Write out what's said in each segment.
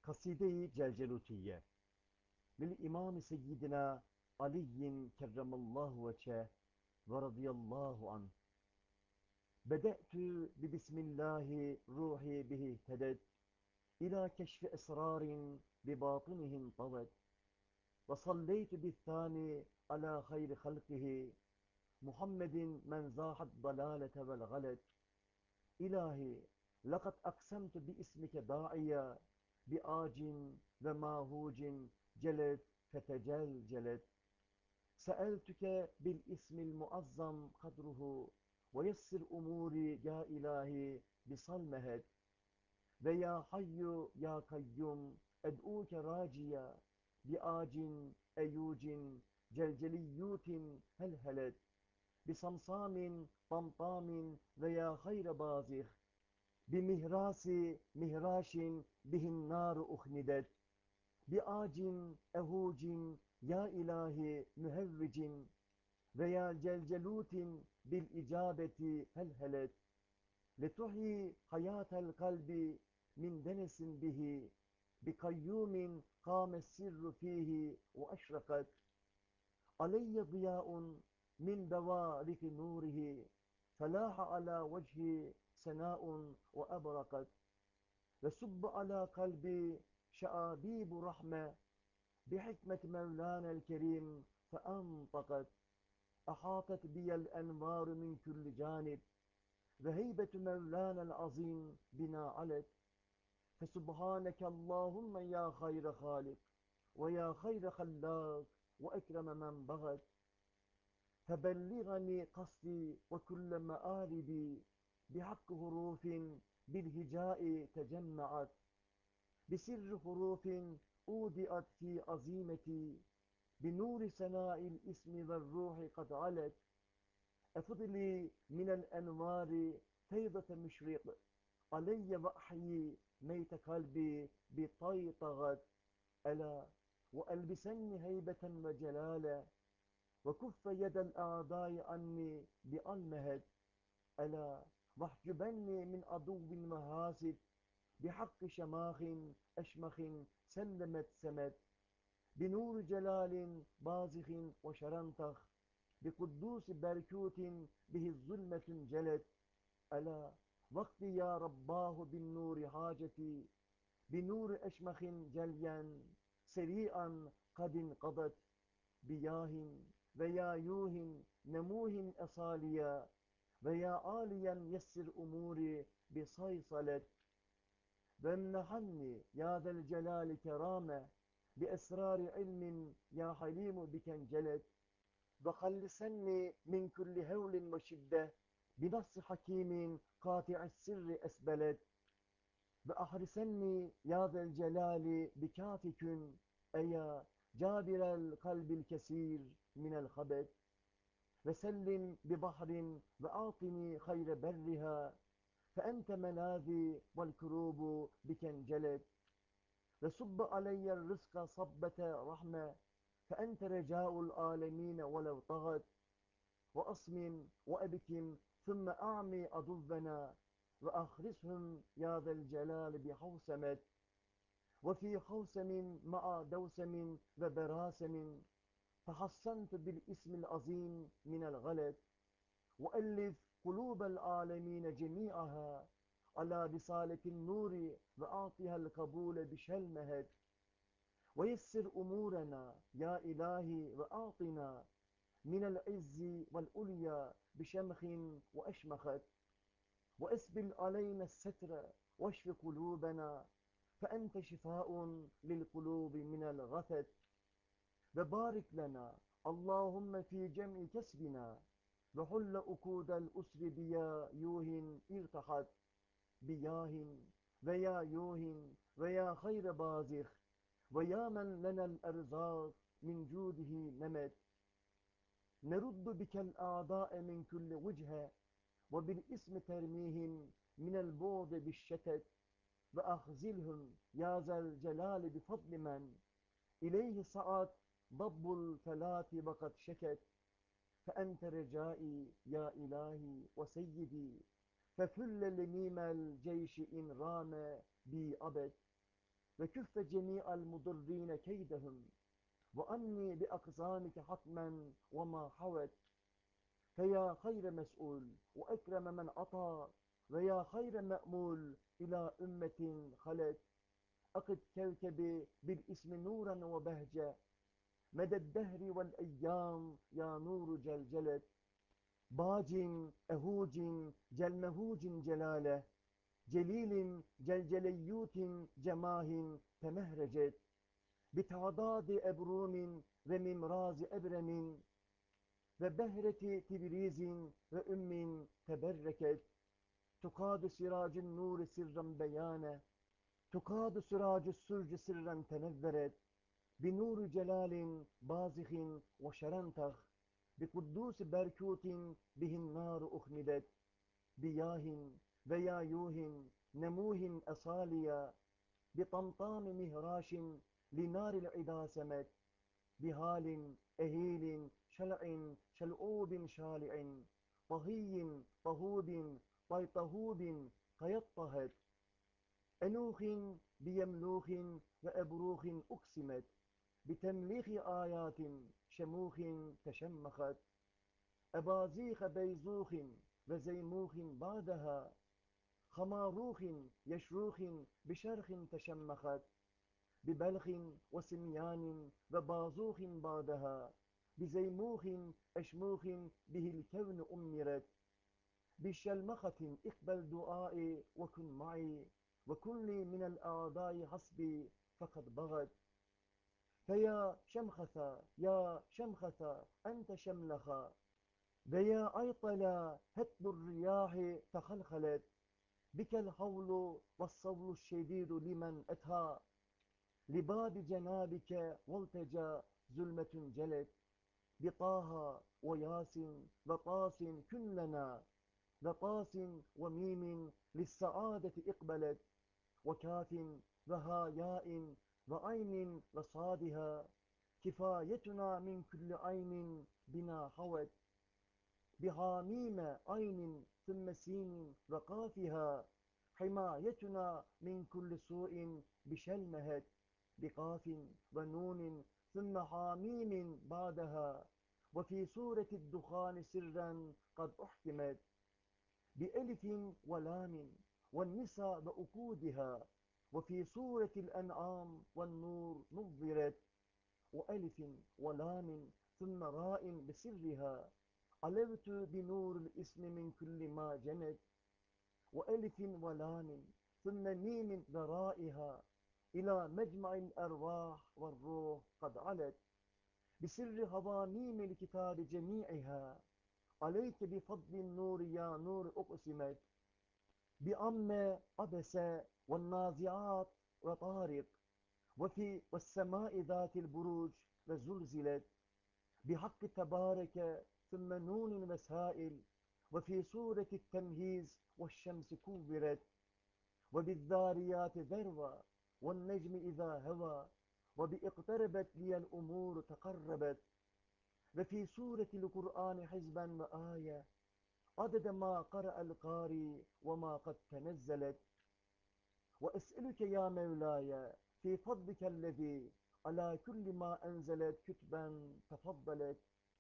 Kaside-i Celcelutiye Lil-İmam-ı Seyyidina Ali'yin kerremallahu veçhe ve radıyallahu anh. Bede'tü bi bismillahi ruhi bihi tedet ila keşfi esrarin bi batinihin tavet ve salleytü bi'thani ala hayri halkihi Muhammedin men zâhad dalâlete vel galet. İlahi, lekad aksemtu bi ismike da'iya bi acin ve mahucin celet fetecelcelet. Seeltüke bil ismil muazzam kadruhu ve yessir umuri ya ilahi bisalmehet. Ve ya hayyu ya kayyum ed'uke raciya bi acin eyucin celceliyyutin helhelet. Bisamsamin tamtamin veya hayre bazih bimihrasi mihraşin bihin nar uhnidet biacin ehucin ya ilahi mühevvicin veya celcelutin bil icabeti helhelet letuhyi hayatel kalbi min denesin bihi bi kayyumin kâmes sirru fihi ve eşrakat aleyye ziyaun min bevariki nurihi felaha ala vecihi senâun ve ebrakat ve subbe ala kalbi şeâbîbu rahme bihikmet mevlânel kerim feantakat ahâtet biyel envâru min külli canib ve heybetü mevlânel azîm bina alet fesubhâneke Allahümme ya hayre hâlik ve ya hayre hallâk ve ekreme men bagat febelligani kasdi ve kulle meâlibi bihakkı hurufin bilhicai tecemmeat bisirri hurufin udiat fi azimeti binuri senâil ismi ve ruhi kad alet efudli minel envari feydete müşrik aleyye ve ahyi meyte kalbi bi taytagat ela ve elbisenni heybeten ve celale ve kuffe yedel a'dâi anni bi almehet ela vahcubenni min aduvvin ve hasid bi hakkı şemâhin eşmehin sellemet semet bi nur celalin bazihin ve şerantah bi kuddusi berkutin bihi zulmetün celet ela vakti ya rabbâhu bin nuri haceti bi nuri eşmehin celyen seri'an kadin kadat bi yahin ve ya yuhin nemuhin esaliya ve ya aliyen yessir umuri bi saysalet ve emnehanni ya zel celali kerame bi esrari ilmin ya halimu bikencelet ve hallisenni min kulli hevlin ve şidde bi nassi hakimin kati'is sirri esbelet ve ahrisenni ya zel celali bi kafikün eya cabirel kalbil kesir minel habet ve sellim bi bahrin ve atini hayre berriha fe ente menazi vel kurubu bikencelet ve subbe aleyyer rızka sabbete rahme fe ente reca'ul alemine velev tagat ve asmim ve ebikim thumme a'mi aduvvena ve ahrishum ya zel celal bi havsemet ve fi havsemin ma'a devsemin ve berasemin فحصنت بالاسم العظيم من الغلط وألف قلوب العالمين جميعها على رسالة النور وأعطها القبول بشلمهد ويسر أمورنا يا إلهي وأعطنا من العز والأوليا بشمخ وأشمخت وأسبل علينا الستر واشف قلوبنا فأنت شفاء للقلوب من الغثت ve barik lena Allahümme fi cem'i kesbina ve hulle ukudel usri biya yuhin irtahat biyahin veya yuhin veya hayre bazih ve ya men lenel erzak min cudihi nemet neruddu bikel a'da'e min kulli vüche ve bil ismi termihim minel buğdi bişşetet ve ahzilhum ya zel celali bi fadli men ileyhi saat Dabbul felati vakat şeket fe ente recai ya ilahi ve seyyidi fe fülle lemimel ceyşi in rame bi abed وكف جميع المضرين كيدهم وأني بأقسامك حتما وما حوت فيا خير مسؤول وأكرم من عطى ويا خير مأمول إلى أمة خلت أقد كوكبي بالاسم نورا وبهجة مدى الدهر والأيام يا نور جلجلت باج أهوج جلمهوج جلاله جليل جلجليوت جماه تمهرجت بتعضاد أبروم وممراز أبرم وبهرة تبريز وأم تبركت تقاد سراج النور سرا بيانا تقاد سراج السرج سرا تنذرت بنور جلال بازخ وشرنتخ بقدوس بركوت به النار أخمدت بياه ويايوه نموه أصاليا بطمطام مهراش لنار العدا سمت بهال أهيل شلع شلعوب شالع طهي طهوب طيطهوب قيطهت أنوخ بيملوخ وأبروخ أقسمت بتمليخ آيات شموخ تشمخت أبازيخ بيزوخ وزيموخ بعدها خماروخ يشروخ بشرخ تشمخت ببلخ وسميان وبازوخ بعدها بزيموخ أشموخ به الكون أمرت بشلمخة اقبل دعائي وكن معي وكن لي من الأعداء حسبي فقد بغت فيا شمخث يا شمخث أنت شملخ ويا عيطلا هتب الرياح تخلخلت بك الحول والصول الشديد لمن أتى لباب جنابك والتجا ظلمة جلت بطه وياس وطاس كلنا وطاس وميم للسعادة اقبلت وكاف وهاياء وعين وصادها كفايتنا من كل عين بنا حوت بحاميم عين ثم سين وقافها حمايتنا من كل سوء بشلمهت بقاف ونون ثم حاميم بعدها وفي سورة الدخان سرا قد أحكمت بألف ولام والنساء وأكودها وفي سورة الأنعام والنور نظرت وألف ولام ثم راء بسرها علوت بنور الاسم من كل ما جنت وألف ولام ثم ميم ورائها إلى مجمع الأرواح والروح قد علت بسر هواميم الكتاب جميعها عليك بفضل النور يا نور أقسمت بأم عبس والنازعات وطارق وفي والسماء ذات البروج وزلزلت بحق تبارك ثم نون وسائل وفي سورة التمهيز والشمس كورت وبالذاريات ذروة والنجم إذا هوى وباقتربت لي الأمور تقربت وفي سورة القرآن حزبا وآية عدد ما قرأ القاري وما قد تنزلت وأسألك يا مولاي في فضلك الذي على كل ما أنزلت كتبا تفضلت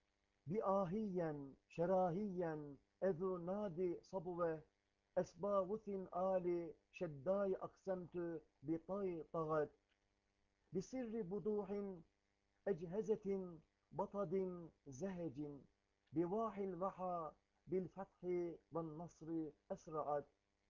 بآهيا شراهيا أذو نادي صبوة أسباوث آل شداي أقسمت بطي طغت بسر بضوح أجهزة بطد زهج بواحي الوحى بالفتح والنصر أسرعت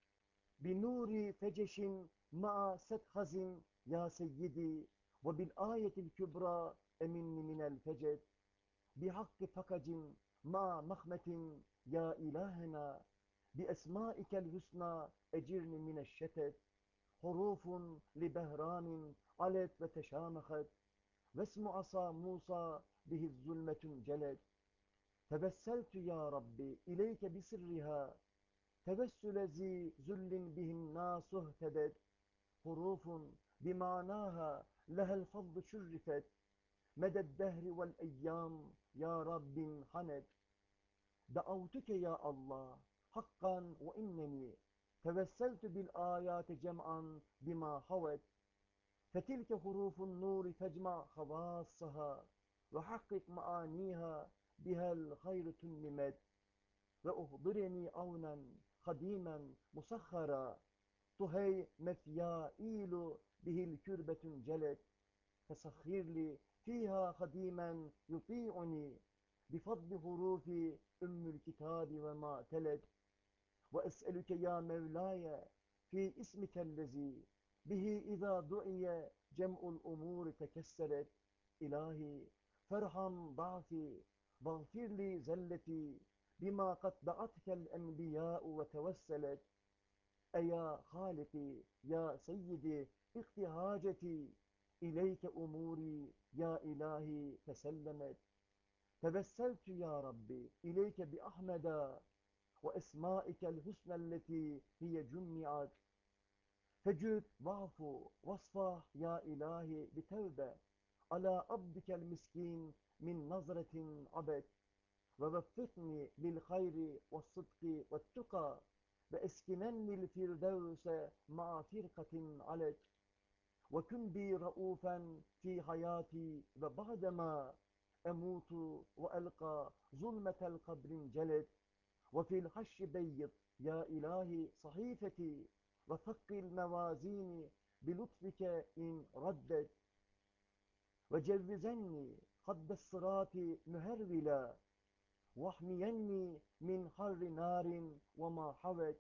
بنور فجش مع ستخز يا سيدي وبالآية الكبرى أمن من الفجر بحق فكج مع مخمة يا إلهنا بأسمائك الحسنى أجرني من الشتت حروف لبهرام علت وتشامخت واسم عصا موسى به الظلمة جلت تبسلت يا ربي إليك بسرها تبسل ذي ذل به الناس اهتدت حروف بمعناها لها الفضل شرفت مدى الدهر والأيام يا رب حنت دعوتك يا الله حقا وإنني توسلت بالآيات جمعا بما حوت فتلك حروف النور فاجمع خواصها وحقق معانيها بها الخير تممت وأخبرني عونا خديما مسخرا طهي مفيائيل به الكربة جلت فسخر لي فيها خديما يطيعني بفضل حروف أم الكتاب وما تلت وأسألك يا مولاي في اسمك الذي به إذا دعي جمع الأمور تكسرت إلهي فارحم ضعفي واغفر لي زلتي بما قد دعتك الأنبياء وتوسلت أيا خالقي يا سيدي اقض حاجتي إليك أموري يا إلهي تسلمت توسلت يا ربي إليك بأحمد وأسمائك الحسنى التي هي جمعت فجد واعفو واصفح يا إلهي بتوبة على عبدك المسكين من نظرة عبد ووفقني للخير والصدق والتقى واسكنني الفردوس مع فرقة علت وكن بي رؤوفا في حياتي وبعدما أموت وألقى ظلمة القبر انجلت وفي الحش بيض يا إلهي صحيفتي وثقل موازيني بلطفك إن ردت وجوزني خد الصراط مهرولا واحميني من حر نار وما حوت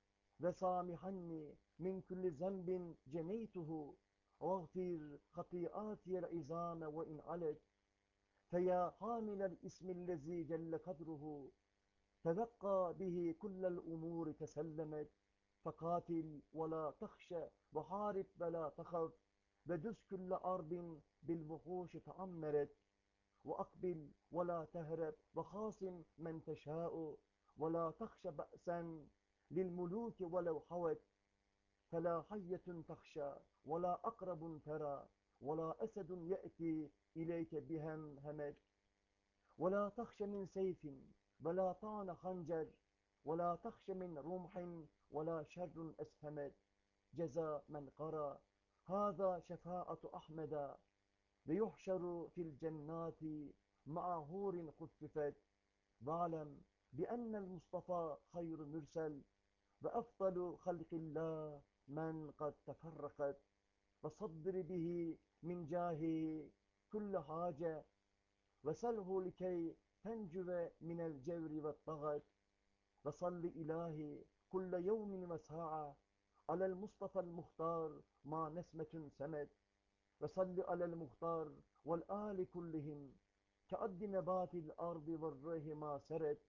وسامحني من كل ذنب جنيته واغفر خطيئاتي العظام وإن علت فيا حامل الاسم الذي جل قدره تلقى به كل الأمور تسلمت فقاتل ولا تخشى وحارب ولا تخف ودس كل أرض بالوحوش تعمرت وأقبل ولا تهرب وخاصم من تشاء ولا تخش بأسا للملوك ولو حوت فلا حية تخشى ولا أقرب ترى ولا أسد يأتي إليك بهم همت ولا تخش من سيف ولا طعن خنجر ولا تخش من رمح ولا شر أسهمت جزاء من قرأ هذا شفاعة أحمد ويحشر في الجنات مع حور خففت واعلم بأن المصطفى خير مرسل وأفضل خلق الله من قد تفرقت وصدر به من جاهه كل حاجة وسله لكي تنجو من الجور والطغت وصل إلهي كل يوم وساعة على المصطفى المختار ما نسمة سمت وصل على المختار والآل كلهم كعد نبات الأرض والريح ما سرت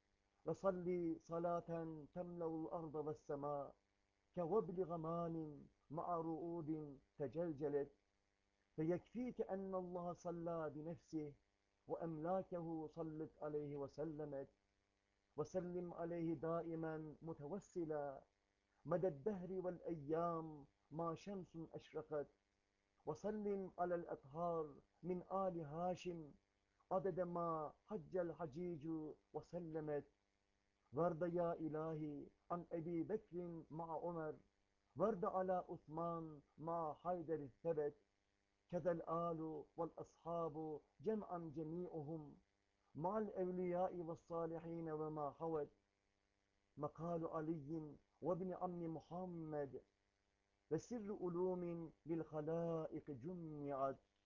وصل صلاة تملأ الأرض والسماء كوبل غمام مع رؤود تجلجلت فيكفيك أن الله صلى بنفسه وأملاكه صلت عليه وسلمت وسلم عليه دائما متوسلا مدى الدهر والأيام ما شمس أشرقت وسلم على الأطهار من آل هاشم عدد ما حج الحجيج وسلمت وارض يا إلهي عن أبي بكر مع عمر وارض على عثمان مع حيدر الثبت كذا الآل والأصحاب جمعا جميعهم مع الأولياء والصالحين وما حوت مقال علي وابن عم محمد وسر علوم للخلائق جمعت